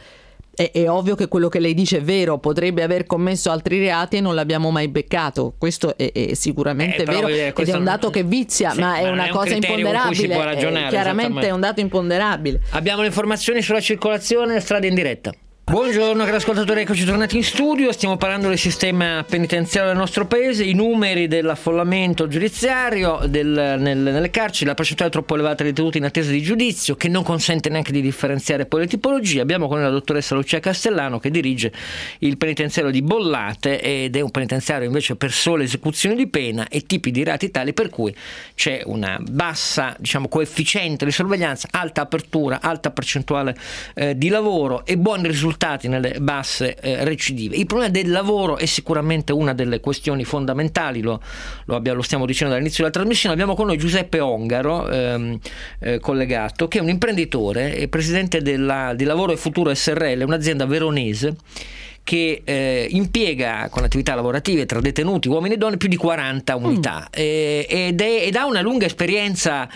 È ovvio che quello che lei dice è vero, potrebbe aver commesso altri reati e non l'abbiamo mai beccato, questo è sicuramente vero ed è un dato che vizia, ma è una cosa imponderabile, chiaramente è un dato imponderabile. Abbiamo le informazioni sulla circolazione strada in diretta. Buongiorno cari ascoltatori, eccoci tornati in studio. Stiamo parlando del sistema penitenziario del nostro paese, i numeri dell'affollamento giudiziario nelle carceri, la percentuale troppo elevata di detenuti in attesa di giudizio, che non consente neanche di differenziare poi le tipologie. Abbiamo con noi la dottoressa Lucia Castellano, che dirige il penitenziario di Bollate ed è un penitenziario invece per sole esecuzioni di pena e tipi di reati tali per cui c'è una bassa, coefficiente di sorveglianza, alta apertura, alta percentuale di lavoro e buoni risultati nelle basse recidive. Il problema del lavoro è sicuramente una delle questioni fondamentali, lo stiamo dicendo dall'inizio della trasmissione. Abbiamo con noi Giuseppe Ongaro, collegato, che è un imprenditore e presidente di Lavoro e Futuro SRL, un'azienda veronese che impiega con attività lavorative tra detenuti, uomini e donne, più di 40 unità ed ha una lunga esperienza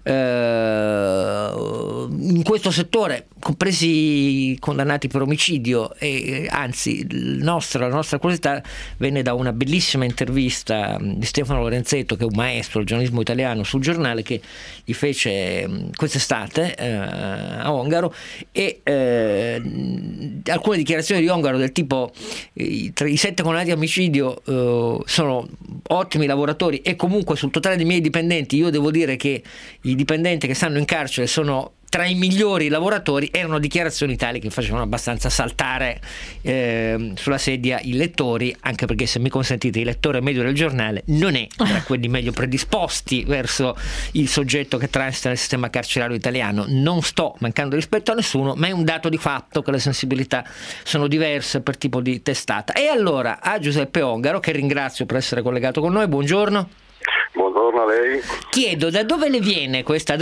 in questo settore, compresi condannati per omicidio, e anzi la nostra curiosità venne da una bellissima intervista di Stefano Lorenzetto, che è un maestro del giornalismo italiano, sul Giornale, che gli fece quest'estate a Ongaro, e alcune dichiarazioni di Ongaro del tipo: tra i 7 condannati a omicidio sono ottimi lavoratori e comunque sul totale dei miei dipendenti io devo dire che i dipendenti che stanno in carcere sono tra i migliori lavoratori. Erano dichiarazioni tali che facevano abbastanza saltare sulla sedia i lettori, anche perché, se mi consentite, il lettore medio del giornale non è tra quelli meglio predisposti verso il soggetto che transita nel sistema carcerario italiano. Non sto mancando rispetto a nessuno, ma è un dato di fatto che le sensibilità sono diverse per tipo di testata. E allora a Giuseppe Ongaro, che ringrazio per essere collegato con noi, buongiorno. Buongiorno a lei. Chiedo da dove le venne questa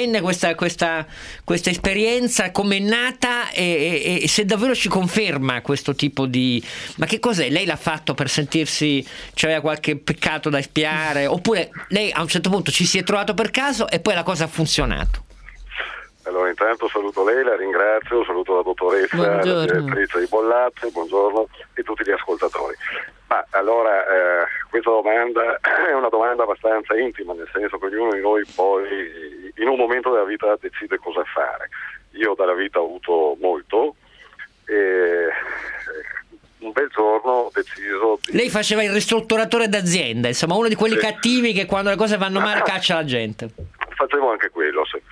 esperienza, come è nata e se davvero ci conferma questo tipo di... Ma che cos'è? Lei l'ha fatto per sentirsi, c'aveva qualche peccato da espiare, oppure lei a un certo punto ci si è trovato per caso e poi la cosa ha funzionato? Allora, intanto saluto lei, la ringrazio, saluto la dottoressa, la direttrice di Bollate, buongiorno, e tutti gli ascoltatori. Ma allora, questa domanda è una domanda abbastanza intima, nel senso che ognuno di noi poi in un momento della vita decide cosa fare. Io dalla vita ho avuto molto e un bel giorno ho deciso di... Lei faceva il ristrutturatore d'azienda, insomma uno di quelli cattivi che quando le cose vanno male caccia la gente. Facevo anche quello, sì.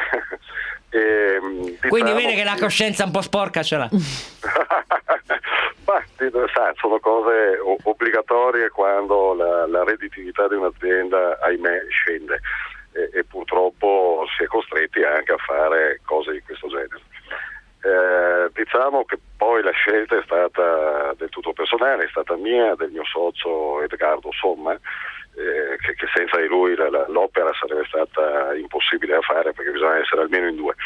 Quindi vede che la coscienza un po' sporca ce l'ha. Sono cose obbligatorie quando la redditività di un'azienda, ahimè, scende e purtroppo si è costretti anche a fare cose di questo genere. Diciamo che poi la scelta è stata del tutto personale, è stata mia, del mio socio Edgardo Somma, che senza di lui l'opera sarebbe stata impossibile da fare, perché bisogna essere almeno in 2.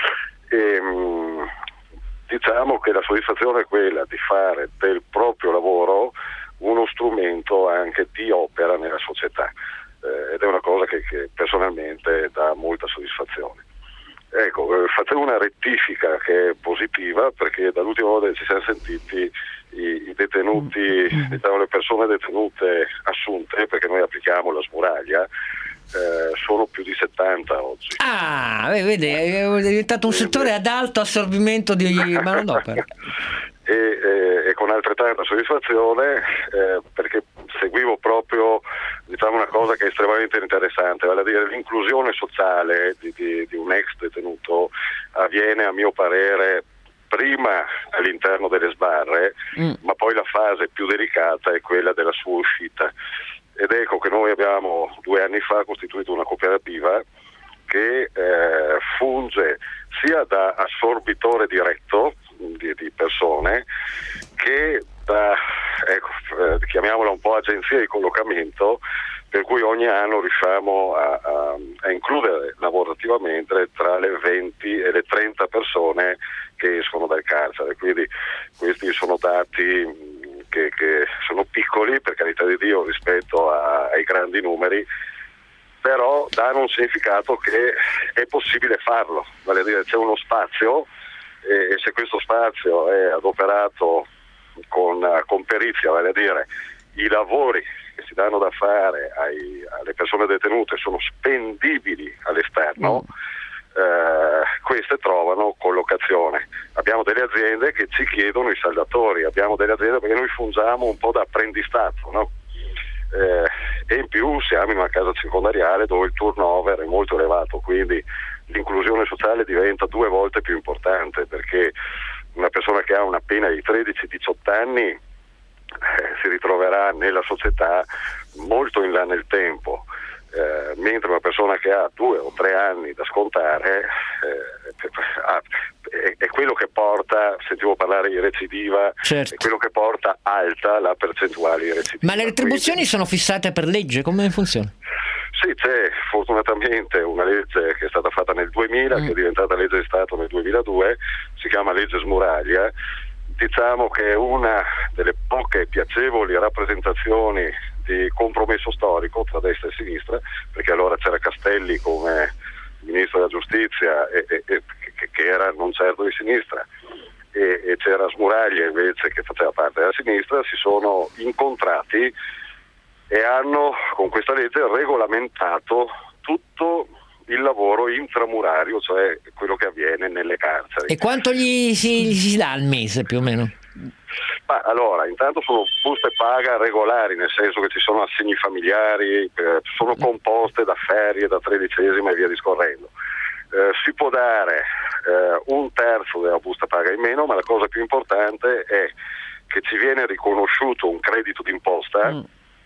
Diciamo che la soddisfazione è quella di fare del proprio lavoro uno strumento anche di opera nella società. ed è una cosa che personalmente dà molta soddisfazione. Ecco, facevo una rettifica che è positiva, perché dall'ultima volta che ci siamo sentiti i detenuti, diciamo le persone detenute assunte, perché noi applichiamo la smuraglia, sono più di 70 oggi. Ah, vedi, è diventato un settore ad alto assorbimento di manodopera. E con altrettanta soddisfazione, perché seguivo proprio, diciamo, una cosa che è estremamente interessante, vale a dire l'inclusione sociale di un ex detenuto avviene, a mio parere, prima all'interno delle sbarre, ma poi la fase più delicata è quella della sua uscita. Ed ecco che noi abbiamo 2 anni fa costituito una cooperativa che funge sia da assorbitore diretto di persone che da, chiamiamola un po' agenzia di collocamento, per cui ogni anno riusciamo a includere lavorativamente tra le 20 e le 30 persone che escono dal carcere. Quindi questi sono dati che sono piccoli, per carità di Dio, rispetto ai grandi numeri, però danno un significato che è possibile farlo, vale a dire c'è uno spazio, e se questo spazio è adoperato con perizia, vale a dire i lavori che si danno da fare alle persone detenute sono spendibili all'esterno, queste trovano collocazione. Abbiamo delle aziende che ci chiedono i saldatori, abbiamo delle aziende perché noi fungiamo un po' da apprendistato, no? E in più siamo in una casa circondariale dove il turnover è molto elevato, quindi l'inclusione sociale diventa 2 volte più importante, perché una persona che ha una pena di 13-18 anni si ritroverà nella società molto in là nel tempo, mentre una persona che ha 2 o 3 anni da scontare è quello che porta, sentivo parlare di recidiva, certo, è quello che porta alta la percentuale di recidiva. Ma le retribuzioni sono fissate per legge? Come funziona? Sì, c'è fortunatamente una legge che è stata fatta nel 2000, che è diventata legge di Stato nel 2002, si chiama legge Smuraglia. Diciamo che è una delle poche piacevoli rappresentazioni di compromesso storico tra destra e sinistra, perché allora c'era Castelli come ministro della giustizia che era non certo di sinistra, e c'era Smuraglia invece che faceva parte della sinistra. Si sono incontrati e hanno con questa legge regolamentato tutto il lavoro intramurario, cioè quello che avviene nelle carceri. E quanto gli si dà al mese più o meno? Ma allora, intanto sono buste paga regolari, nel senso che ci sono assegni familiari, sono composte da ferie, da tredicesima e via discorrendo. Si può dare 1/3 della busta paga in meno, ma la cosa più importante è che ci viene riconosciuto un credito d'imposta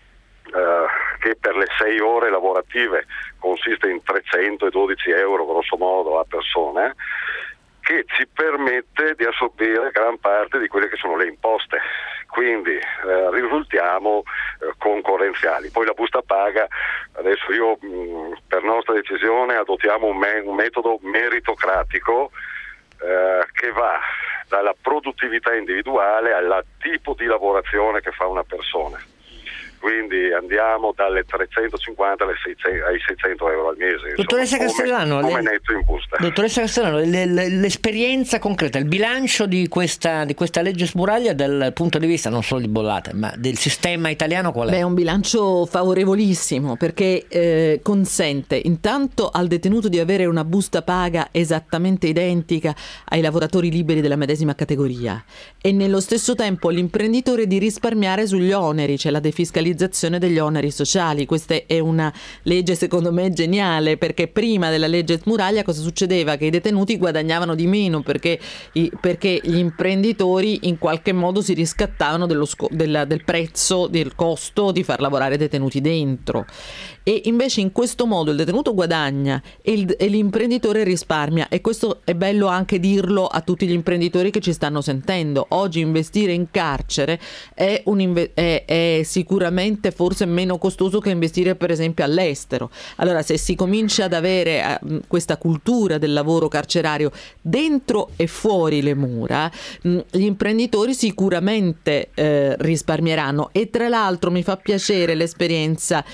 che per le 6 ore lavorative consiste in 312 euro grosso modo a persona, che ci permette di assorbire gran parte di quelle che sono le imposte, quindi risultiamo concorrenziali. Poi la busta paga, adesso io per nostra decisione adottiamo un metodo meritocratico che va dalla produttività individuale al tipo di lavorazione che fa una persona. Quindi andiamo dalle 350 ai 600 euro al mese. Dottoressa Castellano, come netto in busta. Dottoressa Castellano, l'esperienza concreta, il bilancio di questa legge Smuraglia dal punto di vista non solo di Bollate, ma del sistema italiano qual è? È un bilancio favorevolissimo, perché consente intanto al detenuto di avere una busta paga esattamente identica ai lavoratori liberi della medesima categoria, e nello stesso tempo l'imprenditore di risparmiare sugli oneri, cioè la defiscalizzazione degli oneri sociali. Questa è una legge secondo me geniale, perché prima della legge Smuraglia cosa succedeva? Che i detenuti guadagnavano di meno perché gli imprenditori in qualche modo si riscattavano del prezzo, del costo di far lavorare detenuti dentro, e invece in questo modo il detenuto guadagna e l'imprenditore risparmia. E questo è bello anche dirlo a tutti gli imprenditori che ci stanno sentendo. Oggi investire in carcere è sicuramente relativamente forse meno costoso che investire per esempio all'estero. Allora, se si comincia ad avere questa cultura del lavoro carcerario dentro e fuori le mura, gli imprenditori sicuramente risparmieranno. E tra l'altro mi fa piacere l'esperienza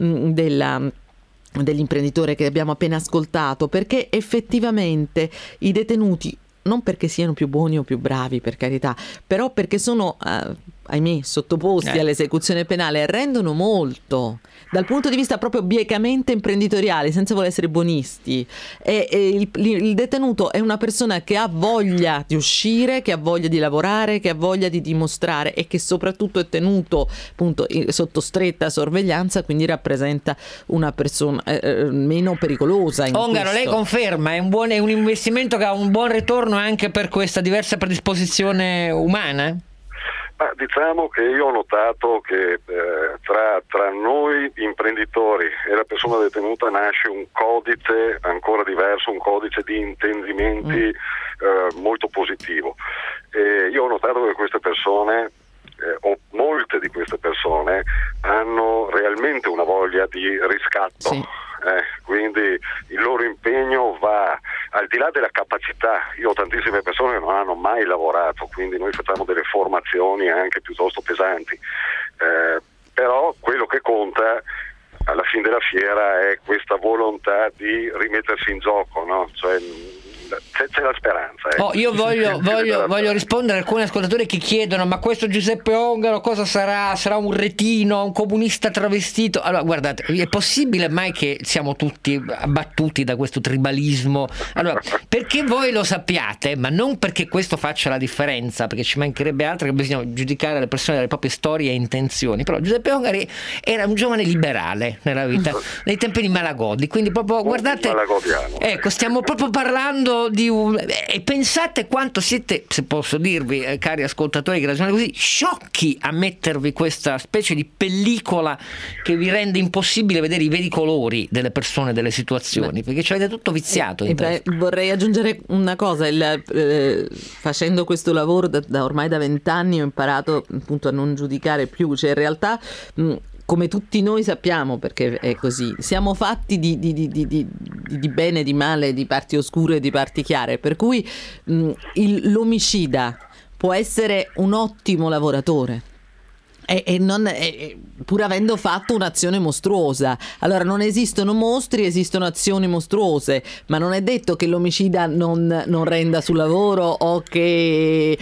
dell'imprenditore che abbiamo appena ascoltato, perché effettivamente i detenuti, non perché siano più buoni o più bravi, per carità, però perché sono ahimè sottoposti all'esecuzione penale, rendono molto dal punto di vista proprio biecamente imprenditoriale, senza voler essere buonisti. Il detenuto è una persona che ha voglia di uscire, che ha voglia di lavorare, che ha voglia di dimostrare, e che soprattutto è tenuto appunto sotto stretta sorveglianza, quindi rappresenta una persona meno pericolosa. Ongaro, lei conferma, è un investimento che ha un buon ritorno anche per questa diversa predisposizione umana? Ma diciamo che io ho notato che tra noi imprenditori e la persona detenuta nasce un codice ancora diverso, un codice di intendimenti molto positivo. E io ho notato che queste persone, o molte di queste persone, hanno realmente una voglia di riscatto. Sì. Quindi il loro impegno va al di là della capacità. Io ho tantissime persone che non hanno mai lavorato, quindi noi facciamo delle formazioni anche piuttosto pesanti, però quello che conta alla fine della fiera è questa volontà di rimettersi in gioco, no? Cioè, c'è la speranza. Io voglio rispondere a alcuni ascoltatori che chiedono: ma questo Giuseppe Ongaro cosa sarà? Sarà un retino, un comunista travestito? Allora, guardate, è possibile mai che siamo tutti abbattuti da questo tribalismo? Allora, perché voi lo sappiate, ma non perché questo faccia la differenza, perché ci mancherebbe altro, che bisogna giudicare le persone dalle proprie storie e intenzioni. Però Giuseppe Ongaro era un giovane liberale nella vita, nei tempi di Malagodi, quindi proprio guardate, ecco, stiamo proprio parlando di e pensate quanto siete, se posso dirvi, cari ascoltatori che ragionate così, sciocchi a mettervi questa specie di pellicola che vi rende impossibile vedere i veri colori delle persone, delle situazioni, perché ci avete tutto viziato. Vorrei aggiungere una cosa: facendo questo lavoro ormai da 20 anni ho imparato appunto a non giudicare più, cioè in realtà come tutti noi sappiamo, perché è così, siamo fatti di bene e di male, di parti oscure e di parti chiare, per cui l'omicida può essere un ottimo lavoratore pur avendo fatto un'azione mostruosa. Allora, non esistono mostri, esistono azioni mostruose, ma non è detto che l'omicida non renda sul lavoro, o che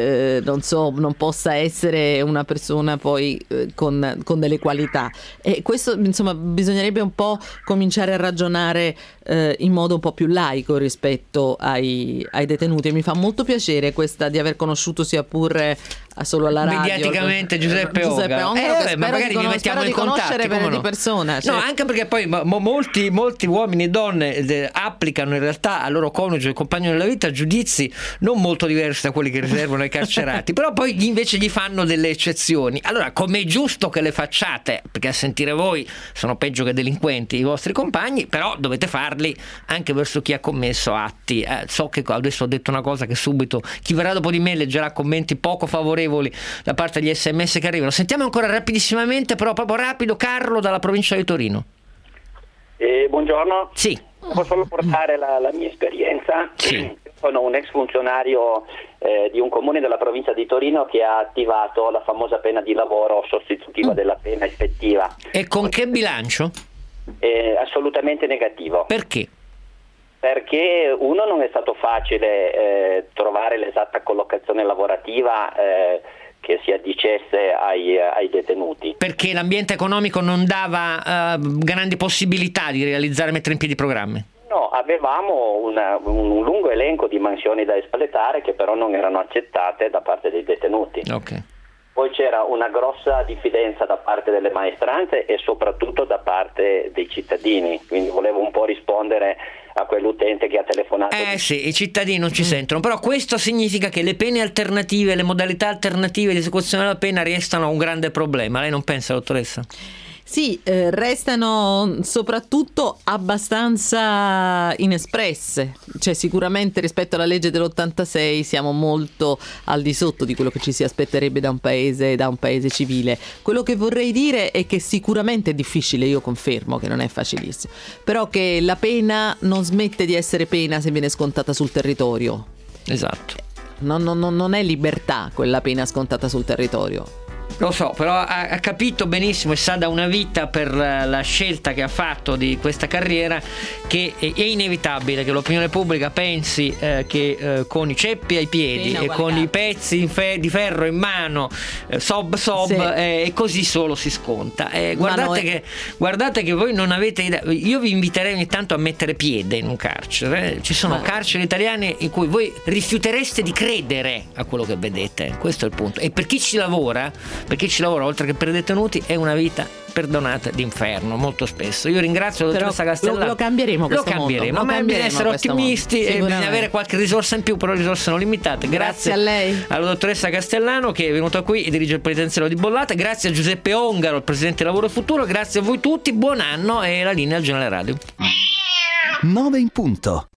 non possa essere una persona poi con delle qualità. E questo, insomma, bisognerebbe un po' cominciare a ragionare in modo un po' più laico rispetto ai detenuti. E mi fa molto piacere questa di aver conosciuto, sia pure solo alla radio, mediaticamente, Giuseppe Ongaro, ma magari vi mettiamo in contatto di persona, cioè. No, anche perché poi molti uomini e donne applicano in realtà al loro coniuge e compagno della vita giudizi non molto diversi da quelli che riservano ai carcerati, però poi invece gli fanno delle eccezioni. Allora, com'è giusto che le facciate, perché a sentire voi sono peggio che delinquenti i vostri compagni, però dovete farli anche verso chi ha commesso atti. So che adesso ho detto una cosa che subito chi verrà dopo di me leggerà commenti poco favorevoli da parte degli SMS che arrivano. Sentiamo ancora rapidissimamente, però proprio rapido, Carlo dalla provincia di Torino. Buongiorno. Sì. Posso solo portare la mia esperienza? Sì. Sono un ex funzionario di un comune della provincia di Torino che ha attivato la famosa pena di lavoro sostitutiva della pena effettiva. E con che bilancio? Assolutamente negativo. Perché? Perché uno, non è stato facile trovare l'esatta collocazione lavorativa che si addicesse ai detenuti. Perché l'ambiente economico non dava grandi possibilità di mettere in piedi programmi? No, avevamo un lungo elenco di mansioni da espletare che però non erano accettate da parte dei detenuti. Okay. Poi c'era una grossa diffidenza da parte delle maestranze e soprattutto da parte dei cittadini, quindi volevo un po' rispondere a quell'utente che ha telefonato. Sì, i cittadini non ci sentono, però questo significa che le pene alternative, le modalità alternative di esecuzione della pena restano un grande problema. Lei non pensa, dottoressa? Sì, restano soprattutto abbastanza inespresse, cioè sicuramente rispetto alla legge dell'86 siamo molto al di sotto di quello che ci si aspetterebbe da un paese civile. Quello che vorrei dire è che sicuramente è difficile, io confermo che non è facilissimo, però che la pena non smette di essere pena se viene scontata sul territorio. Esatto. Non è libertà quella pena scontata sul territorio. Lo so, però ha capito benissimo e sa da una vita per la scelta che ha fatto di questa carriera che è inevitabile che l'opinione pubblica pensi che con i ceppi ai piedi e con i pezzi di ferro in mano sob sì. E così solo si sconta. Guardate che voi non avete idea. Io vi inviterei ogni tanto a mettere piede in un carcere. Ci sono carceri italiane in cui voi rifiutereste di credere a quello che vedete. Questo è il punto. E per chi ci lavora, oltre che per i detenuti, è una vita perdonata d'inferno molto spesso. Io ringrazio la dottoressa Castellano. Lo cambieremo questo mondo. Ma bisogna essere ottimisti e bisogna avere qualche risorsa in più, però le risorse sono limitate. Grazie a lei, alla dottoressa Castellano che è venuta qui e dirige il penitenziario di Bollate. Grazie a Giuseppe Ongaro, il presidente Lavoro e Futuro. Grazie a voi tutti, buon anno e la linea al Giornale Radio. 9 in punto.